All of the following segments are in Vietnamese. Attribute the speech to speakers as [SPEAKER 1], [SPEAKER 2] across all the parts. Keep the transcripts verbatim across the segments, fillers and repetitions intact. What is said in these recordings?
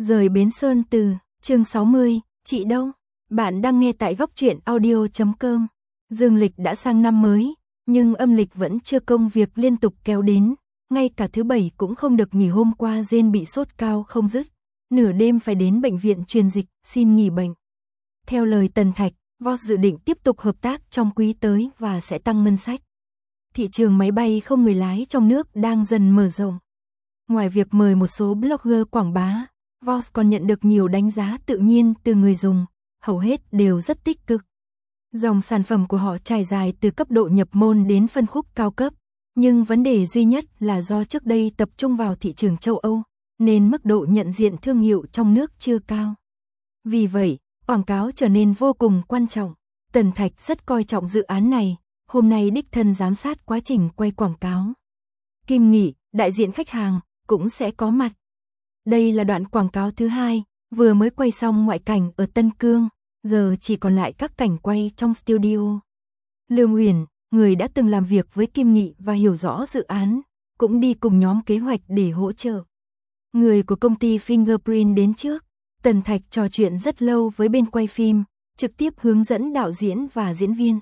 [SPEAKER 1] Rời Bến Sơn từ, chương sáu mươi, chị đâu? Bạn đang nghe tại góc truyện audio chấm com. Dương lịch đã sang năm mới, nhưng âm lịch vẫn chưa công việc liên tục kéo đến, ngay cả thứ bảy cũng không được nghỉ. Hôm qua Jane bị sốt cao không dứt, nửa đêm phải đến bệnh viện truyền dịch, xin nghỉ bệnh. Theo lời Tần Thạch, Voss dự định tiếp tục hợp tác trong quý tới và sẽ tăng ngân sách. Thị trường máy bay không người lái trong nước đang dần mở rộng. Ngoài việc mời một số blogger quảng bá, Voss còn nhận được nhiều đánh giá tự nhiên từ người dùng, hầu hết đều rất tích cực. Dòng sản phẩm của họ trải dài từ cấp độ nhập môn đến phân khúc cao cấp, nhưng vấn đề duy nhất là do trước đây tập trung vào thị trường châu Âu, nên mức độ nhận diện thương hiệu trong nước chưa cao. Vì vậy, quảng cáo trở nên vô cùng quan trọng. Tần Thạch rất coi trọng dự án này, hôm nay đích thân giám sát quá trình quay quảng cáo. Kim Nghị, đại diện khách hàng, cũng sẽ có mặt. Đây là đoạn quảng cáo thứ hai, vừa mới quay xong ngoại cảnh ở Tân Cương, giờ chỉ còn lại các cảnh quay trong studio. Lương Uyển, người đã từng làm việc với Kim Nghị và hiểu rõ dự án, cũng đi cùng nhóm kế hoạch để hỗ trợ. Người của công ty Fingerprint đến trước, Tần Thạch trò chuyện rất lâu với bên quay phim, trực tiếp hướng dẫn đạo diễn và diễn viên.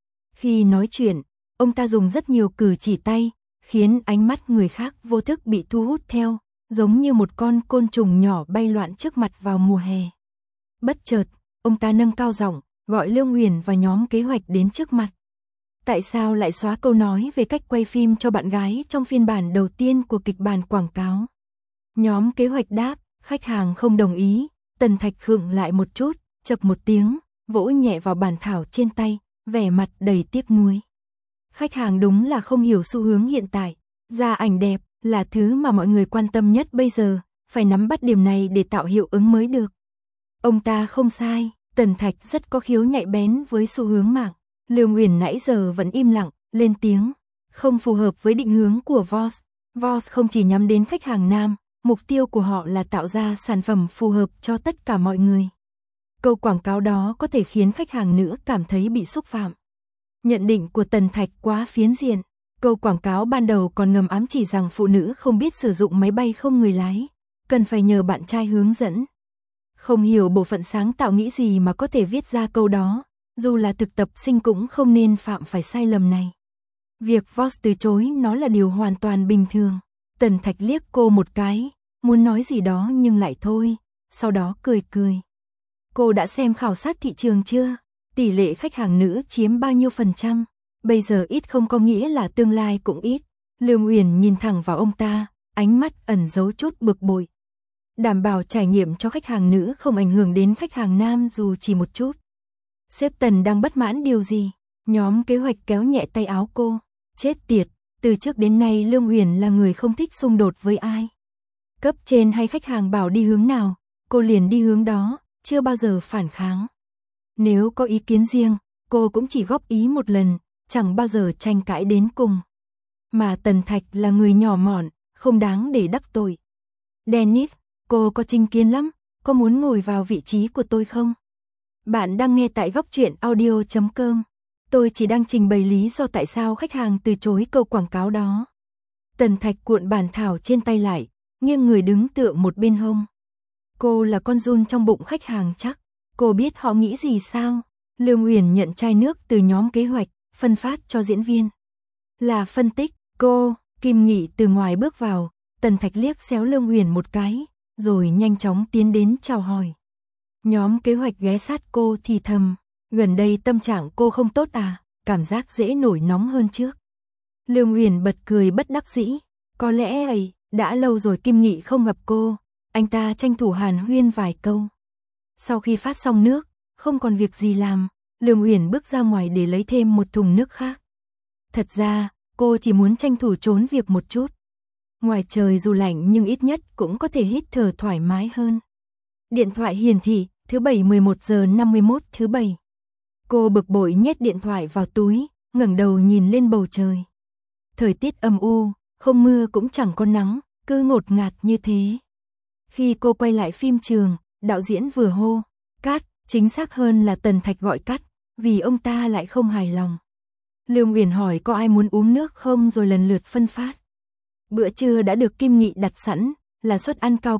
[SPEAKER 1] Khi nói chuyện, ông ta dùng rất nhiều cử chỉ tay, khiến ánh mắt người khác vô thức bị thu hút theo, giống như một con côn trùng nhỏ bay loạn trước mặt vào mùa hè. Bất chợt, ông ta nâng cao giọng, gọi Lương Uyển và nhóm kế hoạch đến trước mặt. Tại sao lại xóa câu nói về cách quay phim cho bạn gái trong phiên bản đầu tiên của kịch bản quảng cáo? Nhóm kế hoạch đáp, khách hàng không đồng ý. Tần Thạch khựng lại một chút, chậc một tiếng, vỗ nhẹ vào bản thảo trên tay, vẻ mặt đầy tiếc nuối. Khách hàng đúng là không hiểu xu hướng hiện tại, ra ảnh đẹp là thứ mà mọi người quan tâm nhất bây giờ, phải nắm bắt điểm này để tạo hiệu ứng mới được. Ông ta không sai, Tần Thạch rất có khiếu nhạy bén với xu hướng mạng. Lương Uyển nãy giờ vẫn im lặng, lên tiếng, không phù hợp với định hướng của Voss. Voss không chỉ nhắm đến khách hàng nam, mục tiêu của họ là tạo ra sản phẩm phù hợp cho tất cả mọi người. Câu quảng cáo đó có thể khiến khách hàng nữ cảm thấy bị xúc phạm. Nhận định của Tần Thạch quá phiến diện. Câu quảng cáo ban đầu còn ngầm ám chỉ rằng phụ nữ không biết sử dụng máy bay không người lái, cần phải nhờ bạn trai hướng dẫn. Không hiểu bộ phận sáng tạo nghĩ gì mà có thể viết ra câu đó, dù là thực tập sinh cũng không nên phạm phải sai lầm này. Việc Voss từ chối nó là điều hoàn toàn bình thường. Tần Thạch liếc cô một cái, muốn nói gì đó nhưng lại thôi, sau đó cười cười. Cô đã xem khảo sát thị trường chưa? Tỷ lệ khách hàng nữ chiếm bao nhiêu phần trăm? Bây giờ ít không có nghĩa là tương lai cũng ít. Lương Uyển nhìn thẳng vào ông ta, ánh mắt ẩn giấu chút bực bội. Đảm bảo trải nghiệm cho khách hàng nữ không ảnh hưởng đến khách hàng nam dù chỉ một chút. Sếp Tần đang bất mãn điều gì? Nhóm kế hoạch kéo nhẹ tay áo cô. Chết tiệt, từ trước đến nay Lương Uyển là người không thích xung đột với ai. Cấp trên hay khách hàng bảo đi hướng nào, cô liền đi hướng đó, chưa bao giờ phản kháng. Nếu có ý kiến riêng, cô cũng chỉ góp ý một lần, chẳng bao giờ tranh cãi đến cùng. Mà Tần Thạch là người nhỏ mọn, không đáng để đắc tội. Dennis, cô có chính kiến lắm, có muốn ngồi vào vị trí của tôi không? Bạn đang nghe tại góc truyện audio chấm com. Tôi chỉ đang trình bày lý do tại sao khách hàng từ chối câu quảng cáo đó. Tần Thạch cuộn bản thảo trên tay lại, nghiêng người đứng tựa một bên hông. Cô là con giun trong bụng khách hàng chắc. Cô biết họ nghĩ gì sao? Lương Uyển nhận chai nước từ nhóm kế hoạch, phân phát cho diễn viên. Là phân tích, cô, Kim Nghị từ ngoài bước vào, Tần Thạch liếc xéo Lương Uyển một cái, rồi nhanh chóng tiến đến chào hỏi. Nhóm kế hoạch ghé sát cô thì thầm, gần đây tâm trạng cô không tốt à, cảm giác dễ nổi nóng hơn trước. Lương Uyển bật cười bất đắc dĩ, có lẽ ấy, đã lâu rồi Kim Nghị không gặp cô, anh ta tranh thủ hàn huyên vài câu. Sau khi phát xong nước, không còn việc gì làm, Lương Uyển bước ra ngoài để lấy thêm một thùng nước khác. Thật ra, cô chỉ muốn tranh thủ trốn việc một chút. Ngoài trời dù lạnh nhưng ít nhất cũng có thể hít thở thoải mái hơn. Điện thoại hiển thị, thứ bảy mười một giờ năm mươi mốt thứ bảy. Cô bực bội nhét điện thoại vào túi, ngẩng đầu nhìn lên bầu trời. Thời tiết âm u, không mưa cũng chẳng có nắng, cứ ngột ngạt như thế. Khi cô quay lại phim trường, đạo diễn vừa hô, cắt, chính xác hơn là Tần Thạch gọi cắt, vì ông ta lại không hài lòng. Lương Uyển hỏi có ai muốn uống nước không rồi lần lượt phân phát. Bữa trưa đã được Kim Nghị đặt sẵn, là suất ăn cao cấp,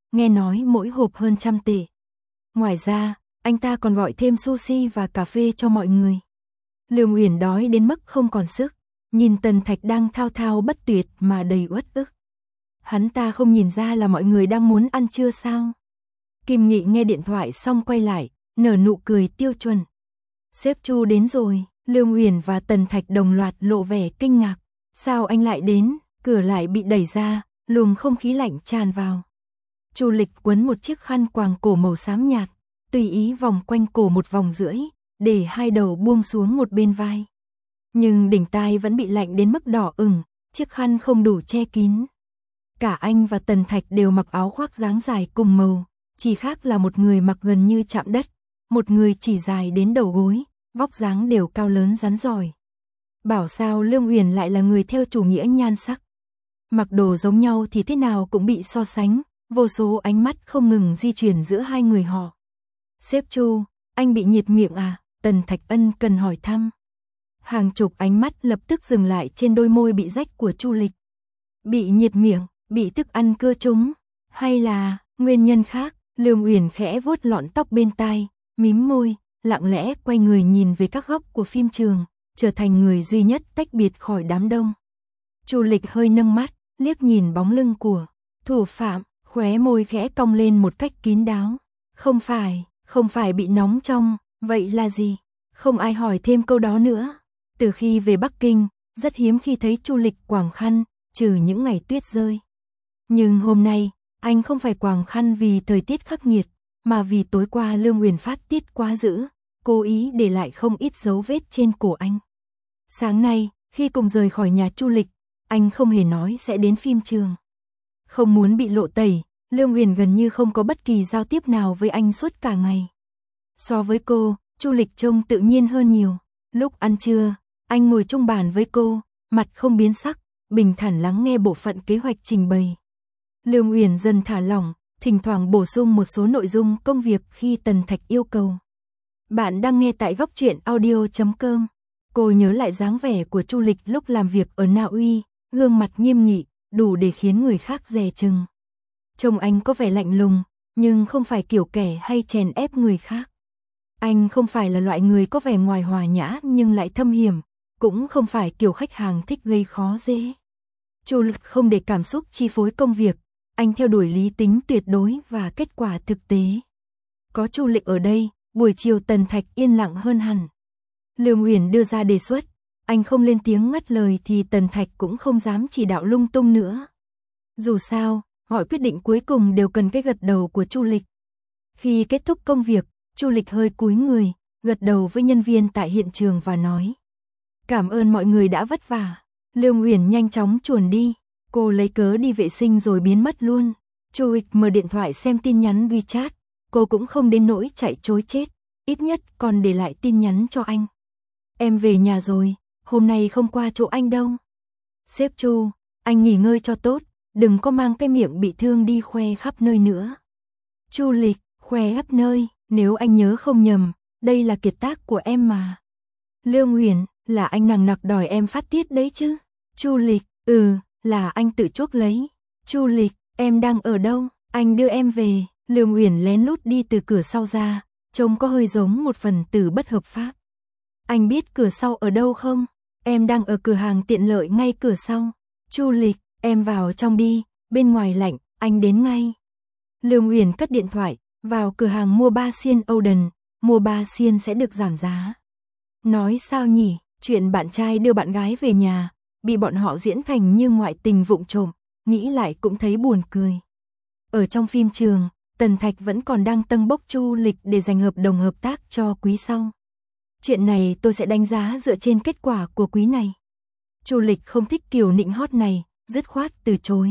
[SPEAKER 1] nghe nói mỗi hộp hơn trăm tệ. Ngoài ra, anh ta còn gọi thêm sushi và cà phê cho mọi người. Lương Uyển đói đến mức không còn sức, nhìn Tần Thạch đang thao thao bất tuyệt mà đầy uất ức. Hắn ta không nhìn ra là mọi người đang muốn ăn trưa sao? Kim Nghị nghe điện thoại xong quay lại, nở nụ cười tiêu chuẩn. Sếp Chu đến rồi. Lương Uyển và Tần Thạch đồng loạt lộ vẻ kinh ngạc. Sao anh lại đến? Cửa lại bị đẩy ra, luồng không khí lạnh tràn vào. Chu Lịch quấn một chiếc khăn quàng cổ màu xám nhạt, tùy ý vòng quanh cổ một vòng rưỡi, để hai đầu buông xuống một bên vai. Nhưng đỉnh tai vẫn bị lạnh đến mức đỏ ửng, chiếc khăn không đủ che kín. Cả anh và Tần Thạch đều mặc áo khoác dáng dài cùng màu, chỉ khác là một người mặc gần như chạm đất, một người chỉ dài đến đầu gối, vóc dáng đều cao lớn rắn giỏi. Bảo sao Lương Uyển lại là người theo chủ nghĩa nhan sắc. Mặc đồ giống nhau thì thế nào cũng bị so sánh, vô số ánh mắt không ngừng di chuyển giữa hai người họ. Sếp Chu, anh bị nhiệt miệng à? Tần Thạch ân cần hỏi thăm. Hàng chục ánh mắt lập tức dừng lại trên đôi môi bị rách của Chu Lịch. Bị nhiệt miệng, bị thức ăn cưa trúng, hay là nguyên nhân khác? Lương Uyển khẽ vuốt lọn tóc bên tai, mím môi, lặng lẽ quay người nhìn về các góc của phim trường, trở thành người duy nhất tách biệt khỏi đám đông. Chu Lịch hơi nâng mắt, liếc nhìn bóng lưng của thủ phạm, khóe môi khẽ cong lên một cách kín đáo. Không phải, không phải bị nóng trong, vậy là gì? Không ai hỏi thêm câu đó nữa. Từ khi về Bắc Kinh, rất hiếm khi thấy Chu Lịch quàng khăn, trừ những ngày tuyết rơi. Nhưng hôm nay, anh không phải quàng khăn vì thời tiết khắc nghiệt, mà vì tối qua Lương Uyển phát tiết quá dữ, cố ý để lại không ít dấu vết trên cổ anh. Sáng nay, khi cùng rời khỏi nhà Chu Lịch, anh không hề nói sẽ đến phim trường. Không muốn bị lộ tẩy, Lương Uyển gần như không có bất kỳ giao tiếp nào với anh suốt cả ngày. So với cô, Chu Lịch trông tự nhiên hơn nhiều. Lúc ăn trưa, anh ngồi chung bàn với cô, mặt không biến sắc, bình thản lắng nghe bộ phận kế hoạch trình bày. Lương Uyển dần thả lỏng, thỉnh thoảng bổ sung một số nội dung công việc khi Tần Thạch yêu cầu. Bạn đang nghe tại góc truyện audio chấm com. Cô nhớ lại dáng vẻ của Chu Lịch lúc làm việc ở Na Uy, gương mặt nghiêm nghị, đủ để khiến người khác dè chừng. Trông anh có vẻ lạnh lùng, nhưng không phải kiểu kẻ hay chèn ép người khác. Anh không phải là loại người có vẻ ngoài hòa nhã nhưng lại thâm hiểm, cũng không phải kiểu khách hàng thích gây khó dễ. Chu Lịch không để cảm xúc chi phối công việc, anh theo đuổi lý tính tuyệt đối và kết quả thực tế. Có Chu Lịch ở đây, buổi chiều Tần Thạch yên lặng hơn hẳn. Lương Uyển đưa ra đề xuất, anh không lên tiếng ngắt lời thì Tần Thạch cũng không dám chỉ đạo lung tung nữa. Dù sao, mọi quyết định cuối cùng đều cần cái gật đầu của Chu Lịch. Khi kết thúc công việc, Chu Lịch hơi cúi người, gật đầu với nhân viên tại hiện trường và nói: cảm ơn mọi người đã vất vả. Lương Uyển nhanh chóng chuồn đi, cô lấy cớ đi vệ sinh rồi biến mất luôn. Chu Lịch mở điện thoại xem tin nhắn WeChat, cô cũng không đến nỗi chạy trối chết, ít nhất còn để lại tin nhắn cho anh. Em về nhà rồi, hôm nay không qua chỗ anh đâu. Sếp Chu, anh nghỉ ngơi cho tốt, đừng có mang cái miệng bị thương đi khoe khắp nơi nữa. Chu Lịch, khoe khắp nơi, nếu anh nhớ không nhầm, đây là kiệt tác của em mà. Lương Uyển, là anh nằng nặc đòi em phát tiết đấy chứ. Chu Lịch, ừ, là anh tự chuốc lấy. Chu Lịch, em đang ở đâu? Anh đưa em về. Lương Uyển lén lút đi từ cửa sau ra, trông có hơi giống một phần tử bất hợp pháp. Anh biết cửa sau ở đâu không? Em đang ở cửa hàng tiện lợi ngay cửa sau. Chu Lịch, em vào trong đi, bên ngoài lạnh, anh đến ngay. Lương Uyển cất điện thoại, vào cửa hàng mua ba xiên Oden, mua ba xiên sẽ được giảm giá. Nói sao nhỉ, chuyện bạn trai đưa bạn gái về nhà, bị bọn họ diễn thành như ngoại tình vụng trộm, nghĩ lại cũng thấy buồn cười. Ở trong phim trường, Tần Thạch vẫn còn đang tâng bốc Chu Lịch để giành hợp đồng hợp tác cho quý sau. Chuyện này tôi sẽ đánh giá dựa trên kết quả của quý này. Chu Lịch không thích kiểu nịnh hót này, dứt khoát từ chối.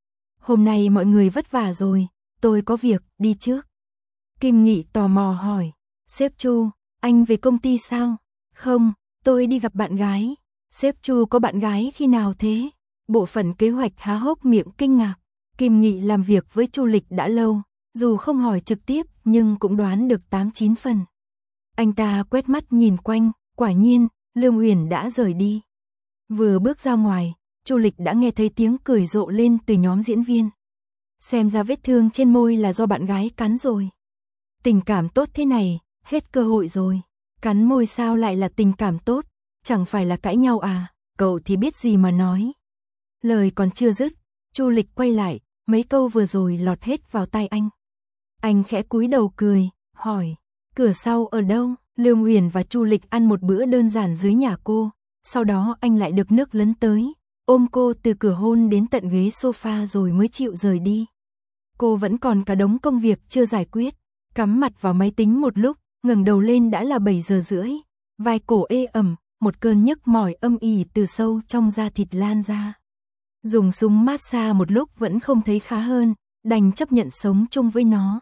[SPEAKER 1] Hôm nay mọi người vất vả rồi, tôi có việc, đi trước. Kim Nghị tò mò hỏi, sếp Chu, anh về công ty sao? Không, tôi đi gặp bạn gái. Sếp Chu có bạn gái khi nào thế? Bộ phận kế hoạch há hốc miệng kinh ngạc. Kim Nghị làm việc với Chu Lịch đã lâu, dù không hỏi trực tiếp nhưng cũng đoán được tám chín phần. Anh ta quét mắt nhìn quanh, quả nhiên, Lương Uyển đã rời đi. Vừa bước ra ngoài, Chu Lịch đã nghe thấy tiếng cười rộ lên từ nhóm diễn viên. xem ra vết thương trên môi là do bạn gái cắn rồi. Tình cảm tốt thế này, hết cơ hội rồi. Cắn môi sao lại là tình cảm tốt, chẳng phải là cãi nhau à, cậu thì biết gì mà nói. Lời còn chưa dứt, Chu Lịch quay lại, mấy câu vừa rồi lọt hết vào tai anh. Anh khẽ cúi đầu cười, hỏi, cửa sau ở đâu? Lương Uyển và Chu Lịch ăn một bữa đơn giản dưới nhà cô, sau đó anh lại được nước lấn tới, ôm cô từ cửa hôn đến tận ghế sofa rồi mới chịu rời đi. Cô vẫn còn cả đống công việc chưa giải quyết, cắm mặt vào máy tính một lúc, ngẩng đầu lên đã là bảy giờ rưỡi, vai cổ ê ẩm, một cơn nhức mỏi âm ỉ từ sâu trong da thịt lan ra. Dùng súng massage một lúc vẫn không thấy khá hơn, đành chấp nhận sống chung với nó.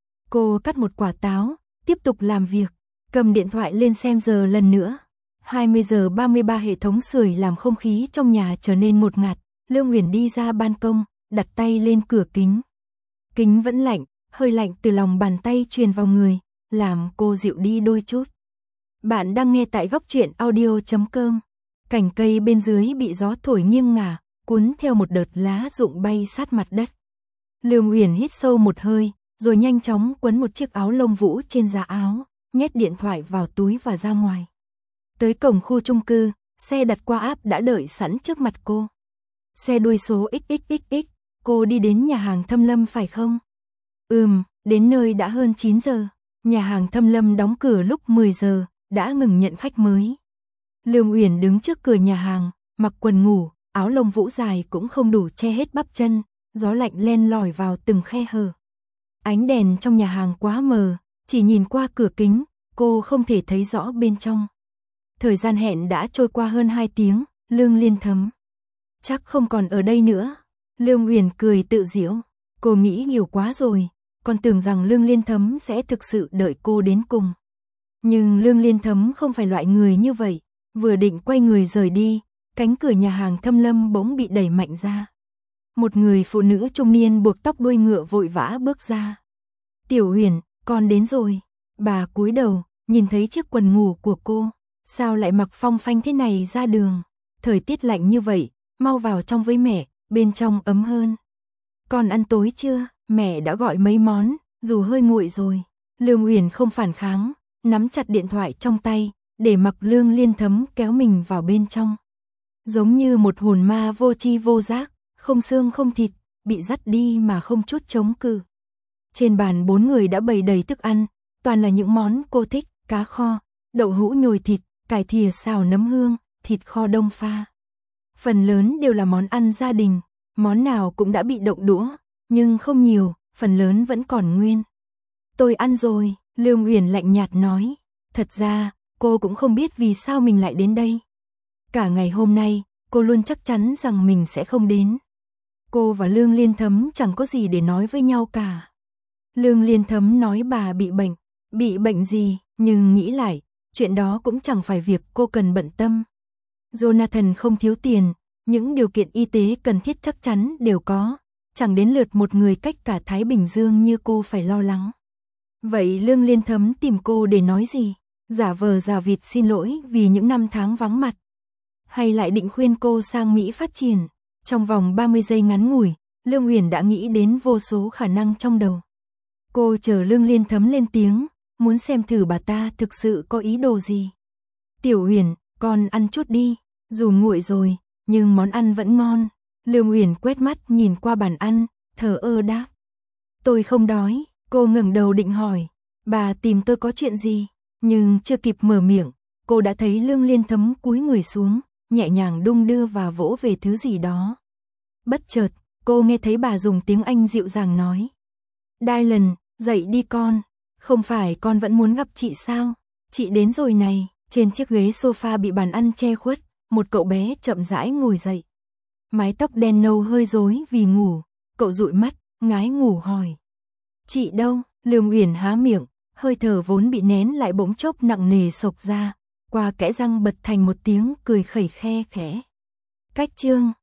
[SPEAKER 1] Cô cắt một quả táo, tiếp tục làm việc, cầm điện thoại lên xem giờ lần nữa. hai mươi giờ ba mươi ba hệ thống sưởi làm không khí trong nhà trở nên ngột ngạt. Lương Uyển đi ra ban công, đặt tay lên cửa kính. Kính vẫn lạnh, hơi lạnh từ lòng bàn tay truyền vào người, làm cô dịu đi đôi chút. Bạn đang nghe tại góc truyện audio chấm com. Cành cây bên dưới bị gió thổi nghiêng ngả, cuốn theo một đợt lá rụng bay sát mặt đất. Lương Uyển hít sâu một hơi, rồi nhanh chóng quấn một chiếc áo lông vũ trên giá áo, nhét điện thoại vào túi và ra ngoài. Tới cổng khu chung cư, xe đặt qua app đã đợi sẵn trước mặt cô. Xe đuôi số ích ích ích ích, cô đi đến nhà hàng Thâm Lâm phải không? Ừm, đến nơi đã hơn chín giờ. Nhà hàng Thâm Lâm đóng cửa lúc mười giờ, đã ngừng nhận khách mới. Lương Uyển đứng trước cửa nhà hàng, mặc quần ngủ, áo lông vũ dài cũng không đủ che hết bắp chân, gió lạnh len lỏi vào từng khe hở. Ánh đèn trong nhà hàng quá mờ, chỉ nhìn qua cửa kính, cô không thể thấy rõ bên trong. Thời gian hẹn đã trôi qua hơn hai tiếng, Lương Liên thấm. Chắc không còn ở đây nữa. Lương Uyển cười tự giễu, cô nghĩ nhiều quá rồi, còn tưởng rằng Lương Liên Thấm sẽ thực sự đợi cô đến cùng. Nhưng Lương Liên Thấm không phải loại người như vậy, vừa định quay người rời đi, cánh cửa nhà hàng Thâm Lâm bỗng bị đẩy mạnh ra. Một người phụ nữ trung niên buộc tóc đuôi ngựa vội vã bước ra. Tiểu Uyển, con đến rồi. Bà cúi đầu, nhìn thấy chiếc quần ngủ của cô, sao lại mặc phong phanh thế này ra đường? Thời tiết lạnh như vậy, mau vào trong với mẹ, bên trong ấm hơn. Con ăn tối chưa? Mẹ đã gọi mấy món, dù hơi nguội rồi. Lương Uyển không phản kháng, nắm chặt điện thoại trong tay, để mặc Lương Liên Thấm kéo mình vào bên trong. Giống như một hồn ma vô tri vô giác, không xương không thịt, bị dắt đi mà không chút chống cự. Trên bàn bốn người đã bày đầy thức ăn, toàn là những món cô thích, cá kho, đậu hũ nhồi thịt, cải thìa xào nấm hương, thịt kho đông pha. Phần lớn đều là món ăn gia đình, món nào cũng đã bị động đũa, nhưng không nhiều, phần lớn vẫn còn nguyên. Tôi ăn rồi, Lương Uyển lạnh nhạt nói. Thật ra, cô cũng không biết vì sao mình lại đến đây. Cả ngày hôm nay, cô luôn chắc chắn rằng mình sẽ không đến. Cô và Lương Liên Thấm chẳng có gì để nói với nhau cả. Lương Liên Thấm nói bà bị bệnh. Bị bệnh gì, nhưng nghĩ lại, chuyện đó cũng chẳng phải việc cô cần bận tâm. Jonathan không thiếu tiền, những điều kiện y tế cần thiết chắc chắn đều có, chẳng đến lượt một người cách cả Thái Bình Dương như cô phải lo lắng. Vậy Lương Liên Thấm tìm cô để nói gì? Giả vờ giả vịt xin lỗi vì những năm tháng vắng mặt? Hay lại định khuyên cô sang Mỹ phát triển? Trong vòng ba mươi giây ngắn ngủi, Lương Uyển đã nghĩ đến vô số khả năng trong đầu. Cô chờ Lương Liên Thấm lên tiếng, muốn xem thử bà ta thực sự có ý đồ gì. Tiểu Uyển, con ăn chút đi, dù nguội rồi, nhưng món ăn vẫn ngon. Lương Uyển quét mắt nhìn qua bàn ăn, thờ ơ đáp. Tôi không đói. Cô ngẩng đầu định hỏi, bà tìm tôi có chuyện gì? Nhưng chưa kịp mở miệng, cô đã thấy Lương Liên Thấm cúi người xuống, nhẹ nhàng đung đưa và vỗ về thứ gì đó. Bất chợt, cô nghe thấy bà dùng tiếng Anh dịu dàng nói. Dylan, dậy đi con. Không phải con vẫn muốn gặp chị sao? Chị đến rồi này. Trên chiếc ghế sofa bị bàn ăn che khuất, một cậu bé chậm rãi ngồi dậy. Mái tóc đen nâu hơi rối vì ngủ, cậu dụi mắt, ngái ngủ hỏi. Chị đâu? Lương Uyển há miệng, hơi thở vốn bị nén lại bỗng chốc nặng nề xộc ra, qua kẽ răng bật thành một tiếng cười khẩy khe khẽ. Cách chương